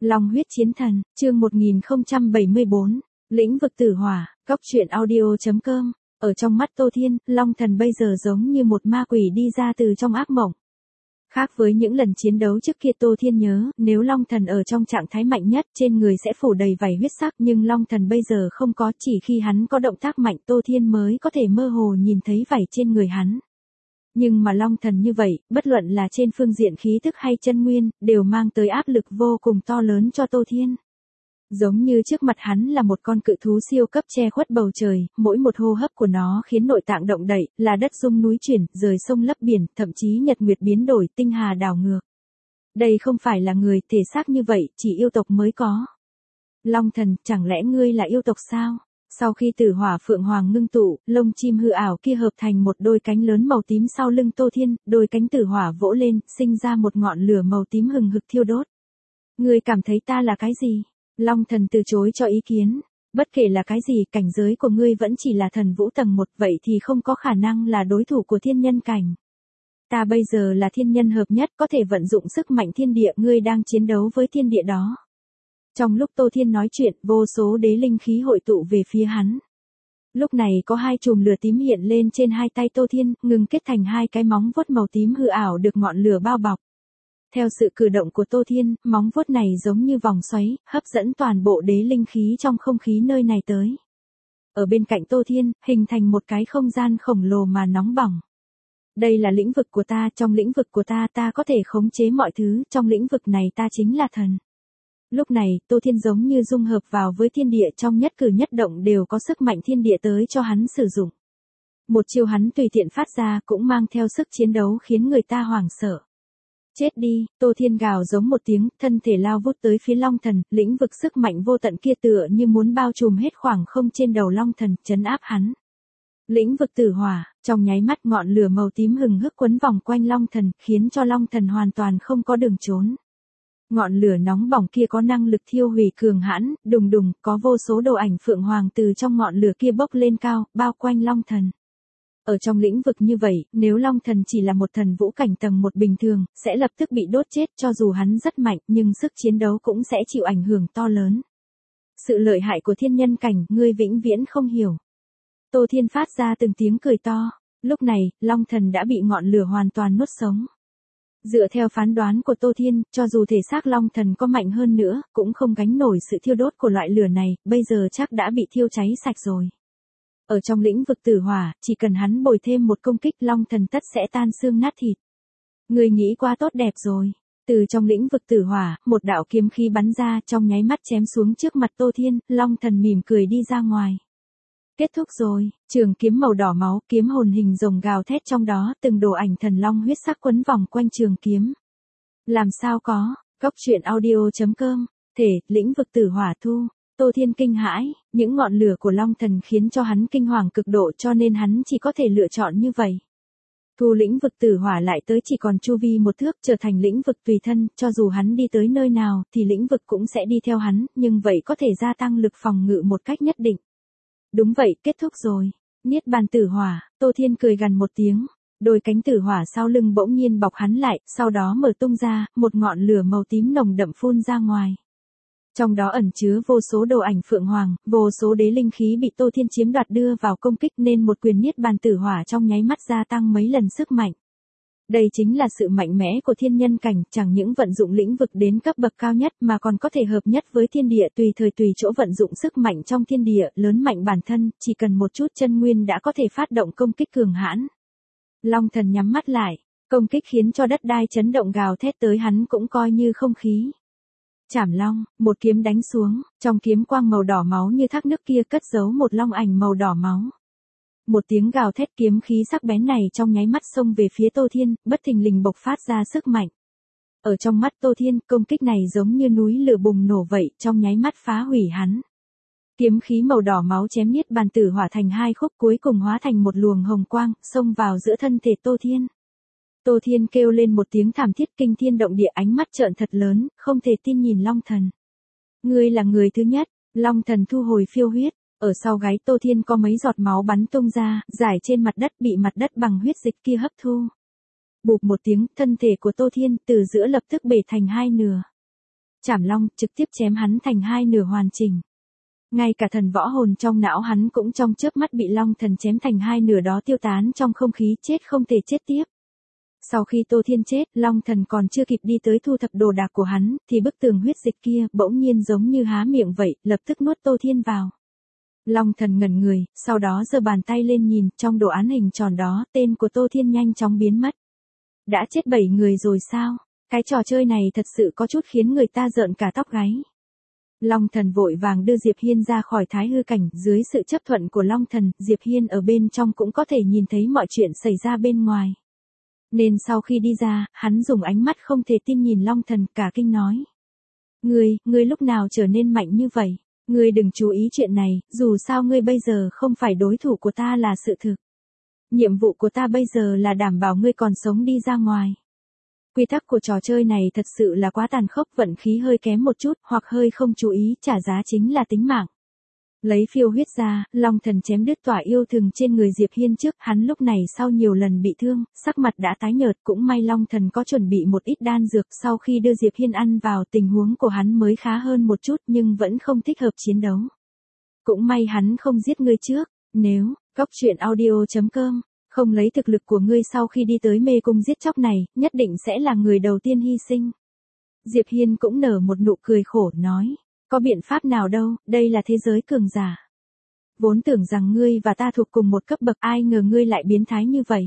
Long huyết chiến thần, chương 1074, lĩnh vực tử hỏa, góc truyện audio.com. Ở trong mắt Tô Thiên, Long Thần bây giờ giống như một ma quỷ đi ra từ trong ác mộng. Khác với những lần chiến đấu trước kia, Tô Thiên nhớ, nếu Long Thần ở trong trạng thái mạnh nhất, trên người sẽ phủ đầy vảy huyết sắc, nhưng Long Thần bây giờ không có, chỉ khi hắn có động tác mạnh Tô Thiên mới có thể mơ hồ nhìn thấy vảy trên người hắn. Nhưng mà Long Thần như vậy, bất luận là trên phương diện khí thức hay chân nguyên, đều mang tới áp lực vô cùng to lớn cho Tô Thiên. Giống như trước mặt hắn là một con cự thú siêu cấp che khuất bầu trời, mỗi một hô hấp của nó khiến nội tạng động đậy, là đất rung núi chuyển, rời sông lấp biển, thậm chí nhật nguyệt biến đổi, tinh hà đảo ngược. Đây không phải là người, thể xác như vậy, chỉ yêu tộc mới có. Long Thần, chẳng lẽ ngươi là yêu tộc sao? Sau khi tử hỏa phượng hoàng ngưng tụ, lông chim hư ảo kia hợp thành một đôi cánh lớn màu tím sau lưng Tô Thiên, đôi cánh tử hỏa vỗ lên, sinh ra một ngọn lửa màu tím hừng hực thiêu đốt. Ngươi cảm thấy ta là cái gì? Long Thần từ chối cho ý kiến. Bất kể là cái gì, cảnh giới của ngươi vẫn chỉ là thần vũ tầng 1, vậy thì không có khả năng là đối thủ của thiên nhân cảnh. Ta bây giờ là thiên nhân hợp nhất, có thể vận dụng sức mạnh thiên địa, ngươi đang chiến đấu với thiên địa đó. Trong lúc Tô Thiên nói chuyện, vô số đế linh khí hội tụ về phía hắn. Lúc này có hai chùm lửa tím hiện lên trên hai tay Tô Thiên, ngừng kết thành hai cái móng vuốt màu tím hư ảo được ngọn lửa bao bọc. Theo sự cử động của Tô Thiên, móng vuốt này giống như vòng xoáy, hấp dẫn toàn bộ đế linh khí trong không khí nơi này tới. Ở bên cạnh Tô Thiên, hình thành một cái không gian khổng lồ mà nóng bỏng. Đây là lĩnh vực của ta, trong lĩnh vực của ta, ta có thể khống chế mọi thứ, trong lĩnh vực này ta chính là thần. Lúc này, Tô Thiên giống như dung hợp vào với thiên địa, trong nhất cử nhất động đều có sức mạnh thiên địa tới cho hắn sử dụng. Một chiêu hắn tùy tiện phát ra cũng mang theo sức chiến đấu khiến người ta hoảng sợ. Chết đi, Tô Thiên gào giống một tiếng, thân thể lao vút tới phía Long Thần, lĩnh vực sức mạnh vô tận kia tựa như muốn bao trùm hết khoảng không trên đầu Long Thần, trấn áp hắn. Lĩnh vực tử hỏa, trong nháy mắt ngọn lửa màu tím hừng hực quấn vòng quanh Long Thần, khiến cho Long Thần hoàn toàn không có đường trốn. Ngọn lửa nóng bỏng kia có năng lực thiêu hủy cường hãn, đùng đùng, có vô số đồ ảnh phượng hoàng từ trong ngọn lửa kia bốc lên cao, bao quanh Long Thần. Ở trong lĩnh vực như vậy, nếu Long Thần chỉ là một thần vũ cảnh tầng 1 bình thường, sẽ lập tức bị đốt chết, cho dù hắn rất mạnh, nhưng sức chiến đấu cũng sẽ chịu ảnh hưởng to lớn. Sự lợi hại của thiên nhân cảnh, ngươi vĩnh viễn không hiểu. Tô Thiên phát ra từng tiếng cười to. Lúc này, Long Thần đã bị ngọn lửa hoàn toàn nuốt sống. Dựa theo phán đoán của Tô Thiên, cho dù thể xác Long Thần có mạnh hơn nữa, cũng không gánh nổi sự thiêu đốt của loại lửa này, bây giờ chắc đã bị thiêu cháy sạch rồi. Ở trong lĩnh vực tử hỏa, chỉ cần hắn bồi thêm một công kích, Long Thần tất sẽ tan xương nát thịt. Người nghĩ quá tốt đẹp rồi. Từ trong lĩnh vực tử hỏa, một đạo kiếm khí bắn ra, trong nháy mắt chém xuống trước mặt Tô Thiên, Long Thần mỉm cười đi ra ngoài. Kết thúc rồi, trường kiếm màu đỏ máu, kiếm hồn hình rồng gào thét trong đó, từng đồ ảnh thần long huyết sắc quấn vòng quanh trường kiếm. Làm sao có, góc truyện audio.com, thể, lĩnh vực tử hỏa thu. Tô Thiên kinh hãi, những ngọn lửa của Long Thần khiến cho hắn kinh hoàng cực độ, cho nên hắn chỉ có thể lựa chọn như vậy. Thu lĩnh vực tử hỏa lại tới chỉ còn chu vi một thước, trở thành lĩnh vực tùy thân, cho dù hắn đi tới nơi nào thì lĩnh vực cũng sẽ đi theo hắn, nhưng vậy có thể gia tăng lực phòng ngự một cách nhất định. Đúng vậy, kết thúc rồi. Niết bàn tử hỏa, Tô Thiên cười gằn một tiếng. Đôi cánh tử hỏa sau lưng bỗng nhiên bọc hắn lại, sau đó mở tung ra, một ngọn lửa màu tím nồng đậm phun ra ngoài. Trong đó ẩn chứa vô số đồ ảnh phượng hoàng, vô số đế linh khí bị Tô Thiên chiếm đoạt đưa vào công kích, nên một quyền niết bàn tử hỏa trong nháy mắt gia tăng mấy lần sức mạnh. Đây chính là sự mạnh mẽ của thiên nhân cảnh, chẳng những vận dụng lĩnh vực đến cấp bậc cao nhất mà còn có thể hợp nhất với thiên địa, tùy thời tùy chỗ vận dụng sức mạnh trong thiên địa, lớn mạnh bản thân, chỉ cần một chút chân nguyên đã có thể phát động công kích cường hãn. Long Thần nhắm mắt lại, công kích khiến cho đất đai chấn động gào thét tới hắn cũng coi như không khí. Chảm long, một kiếm đánh xuống, trong kiếm quang màu đỏ máu như thác nước kia cất giấu một long ảnh màu đỏ máu. Một tiếng gào thét kiếm khí sắc bén này trong nháy mắt xông về phía Tô Thiên, bất thình lình bộc phát ra sức mạnh. Ở trong mắt Tô Thiên, công kích này giống như núi lửa bùng nổ vậy, trong nháy mắt phá hủy hắn. Kiếm khí màu đỏ máu chém niết bàn tử hỏa thành hai khúc, cuối cùng hóa thành một luồng hồng quang, xông vào giữa thân thể Tô Thiên. Tô Thiên kêu lên một tiếng thảm thiết kinh thiên động địa, ánh mắt trợn thật lớn, không thể tin nhìn Long Thần. Ngươi là người thứ nhất. Long Thần thu hồi phiêu huyết. Ở sau gáy Tô Thiên có mấy giọt máu bắn tung ra, rải trên mặt đất, bị mặt đất bằng huyết dịch kia hấp thu. Bụp một tiếng, thân thể của Tô Thiên từ giữa lập tức bể thành hai nửa. chảm long, trực tiếp chém hắn thành hai nửa hoàn chỉnh. Ngay cả thần võ hồn trong não hắn cũng trong chớp mắt bị long thần chém thành hai nửa đó tiêu tán trong không khí, chết không thể chết tiếp. Sau khi Tô Thiên chết, long thần còn chưa kịp đi tới thu thập đồ đạc của hắn, thì bức tường huyết dịch kia bỗng nhiên giống như há miệng vậy, lập tức nuốt Tô Thiên vào. Long thần ngẩn người, sau đó giơ bàn tay lên nhìn, trong đồ án hình tròn đó, tên của Tô Thiên nhanh chóng biến mất. Đã chết 7 người rồi sao? Cái trò chơi này thật sự có chút khiến người ta rợn cả tóc gáy. Long thần vội vàng đưa Diệp Hiên ra khỏi thái hư cảnh, dưới sự chấp thuận của long thần, Diệp Hiên ở bên trong cũng có thể nhìn thấy mọi chuyện xảy ra bên ngoài. Nên sau khi đi ra, hắn dùng ánh mắt không thể tin nhìn long thần, cả kinh nói. Ngươi lúc nào trở nên mạnh như vậy? Ngươi đừng chú ý chuyện này, dù sao ngươi bây giờ không phải đối thủ của ta là sự thực. Nhiệm vụ của ta bây giờ là đảm bảo ngươi còn sống đi ra ngoài. Quy tắc của trò chơi này thật sự là quá tàn khốc, vận khí hơi kém một chút, hoặc hơi không chú ý, trả giá chính là tính mạng. Lấy phiêu huyết ra, long thần chém đứt tỏa yêu thường trên người Diệp Hiên trước, hắn lúc này sau nhiều lần bị thương, sắc mặt đã tái nhợt, cũng may long thần có chuẩn bị một ít đan dược, sau khi đưa Diệp Hiên ăn vào tình huống của hắn mới khá hơn một chút nhưng vẫn không thích hợp chiến đấu. Cũng may hắn không giết ngươi trước, nếu, goctruyện.audio.com không lấy thực lực của ngươi sau khi đi tới mê cung giết chóc này, nhất định sẽ là người đầu tiên hy sinh. Diệp Hiên cũng nở một nụ cười khổ, nói, có biện pháp nào đâu, đây là thế giới cường giả. Vốn tưởng rằng ngươi và ta thuộc cùng một cấp bậc, ai ngờ ngươi lại biến thái như vậy.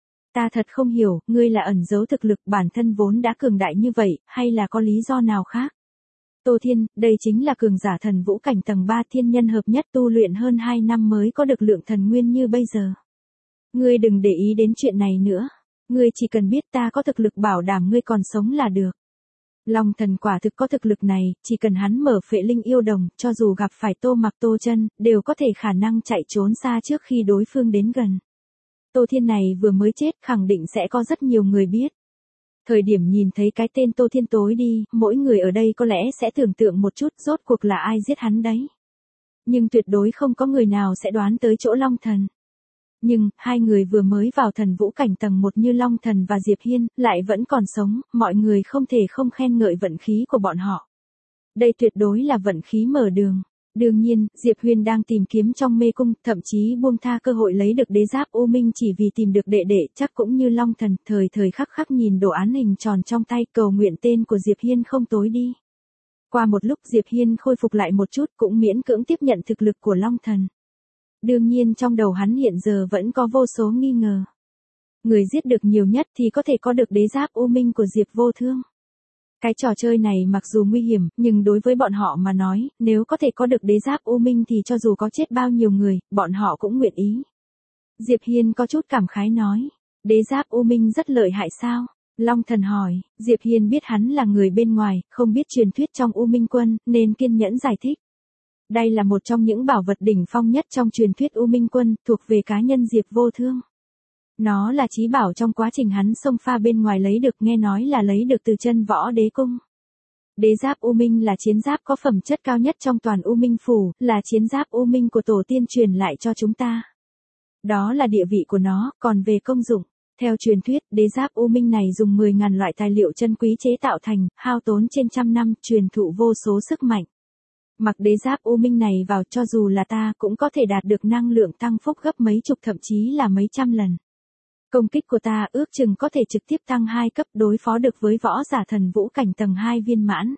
Ta thật không hiểu, ngươi là ẩn giấu thực lực bản thân vốn đã cường đại như vậy, hay là có lý do nào khác? Tô Thiên, đây chính là cường giả thần vũ cảnh tầng 3 thiên nhân hợp nhất, tu luyện hơn 2 năm mới có được lượng thần nguyên như bây giờ. Ngươi đừng để ý đến chuyện này nữa. Ngươi chỉ cần biết ta có thực lực bảo đảm ngươi còn sống là được. Long thần quả thực có thực lực này, chỉ cần hắn mở phệ linh yêu đồng, cho dù gặp phải Tô Mặc Tô Chân, đều có thể khả năng chạy trốn xa trước khi đối phương đến gần. Tô Thiên này vừa mới chết, khẳng định sẽ có rất nhiều người biết. Thời điểm nhìn thấy cái tên Tô Thiên tối đi, mỗi người ở đây có lẽ sẽ tưởng tượng một chút rốt cuộc là ai giết hắn đấy. Nhưng tuyệt đối không có người nào sẽ đoán tới chỗ Long thần. Nhưng, hai người vừa mới vào thần vũ cảnh tầng 1 như Long thần và Diệp Hiên, lại vẫn còn sống, mọi người không thể không khen ngợi vận khí của bọn họ. Đây tuyệt đối là vận khí mở đường. Đương nhiên, Diệp Huyền đang tìm kiếm trong mê cung, thậm chí buông tha cơ hội lấy được đế giáp U Minh chỉ vì tìm được đệ đệ, chắc cũng như Long thần, thời thời khắc khắc nhìn đồ án hình tròn trong tay, cầu nguyện tên của Diệp Hiên không tối đi. Qua một lúc Diệp Hiên khôi phục lại một chút, cũng miễn cưỡng tiếp nhận thực lực của Long thần. Đương nhiên trong đầu hắn hiện giờ vẫn có vô số nghi ngờ. Người giết được nhiều nhất thì có thể có được đế giáp U Minh của Diệp Vô Thương. Cái trò chơi này mặc dù nguy hiểm, nhưng đối với bọn họ mà nói, nếu có thể có được đế giáp U Minh thì cho dù có chết bao nhiêu người, bọn họ cũng nguyện ý. Diệp Hiên có chút cảm khái nói, đế giáp U Minh rất lợi hại sao? Long thần hỏi, Diệp Hiên biết hắn là người bên ngoài, không biết truyền thuyết trong U Minh quân, nên kiên nhẫn giải thích. Đây là một trong những bảo vật đỉnh phong nhất trong truyền thuyết U Minh quân, thuộc về cá nhân Diệp Vô Thương. Nó là chí bảo trong quá trình hắn xông pha bên ngoài lấy được, nghe nói là lấy được từ chân võ đế cung. Đế giáp U Minh là chiến giáp có phẩm chất cao nhất trong toàn U Minh phủ, là chiến giáp U Minh của tổ tiên truyền lại cho chúng ta. Đó là địa vị của nó, còn về công dụng. Theo truyền thuyết, đế giáp U Minh này dùng 10.000 loại tài liệu chân quý chế tạo thành, hao tốn trên 100 năm, truyền thụ vô số sức mạnh. Mặc đế giáp U Minh này vào, cho dù là ta cũng có thể đạt được năng lượng tăng phúc gấp mấy chục thậm chí là mấy trăm lần. Công kích của ta ước chừng có thể trực tiếp tăng 2 cấp, đối phó được với võ giả thần vũ cảnh tầng 2 viên mãn.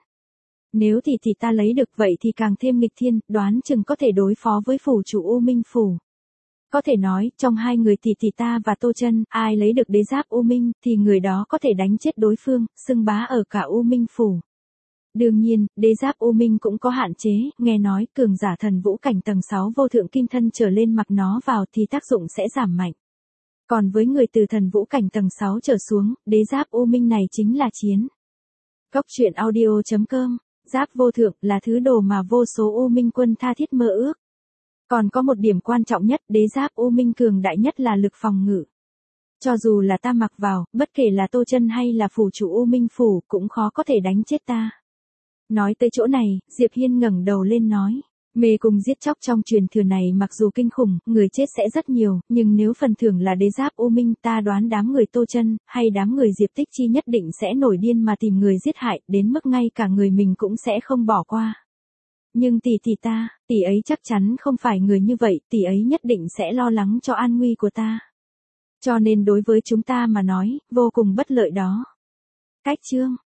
Nếu thì ta lấy được vậy thì càng thêm nghịch thiên, đoán chừng có thể đối phó với phủ chủ U Minh phủ. Có thể nói, trong hai người thì ta và Tô Chân, ai lấy được đế giáp U Minh thì người đó có thể đánh chết đối phương, xưng bá ở cả U Minh phủ. Đương nhiên, đế giáp U Minh cũng có hạn chế, nghe nói cường giả thần vũ cảnh tầng 6 vô thượng kim thân trở lên mặc nó vào thì tác dụng sẽ giảm mạnh. Còn với người từ thần vũ cảnh tầng 6 trở xuống, đế giáp U Minh này chính là chiến. Goctruyện.audio.com, giáp vô thượng là thứ đồ mà vô số U Minh quân tha thiết mơ ước. Còn có một điểm quan trọng nhất, đế giáp U Minh cường đại nhất là lực phòng ngự. Cho dù là ta mặc vào, bất kể là Tô Chân hay là phủ chủ U Minh phủ, cũng khó có thể đánh chết ta. Nói tới chỗ này, Diệp Hiên ngẩng đầu lên nói, Mê cung giết chóc trong truyền thừa này mặc dù kinh khủng, người chết sẽ rất nhiều, nhưng nếu phần thưởng là đế giáp U Minh, ta đoán đám người Tô Chân, hay đám người Diệp Tích Chi nhất định sẽ nổi điên mà tìm người giết hại, đến mức ngay cả người mình cũng sẽ không bỏ qua. Nhưng tỷ ấy chắc chắn không phải người như vậy, tỷ ấy nhất định sẽ lo lắng cho an nguy của ta. Cho nên đối với chúng ta mà nói, vô cùng bất lợi đó. Cách chương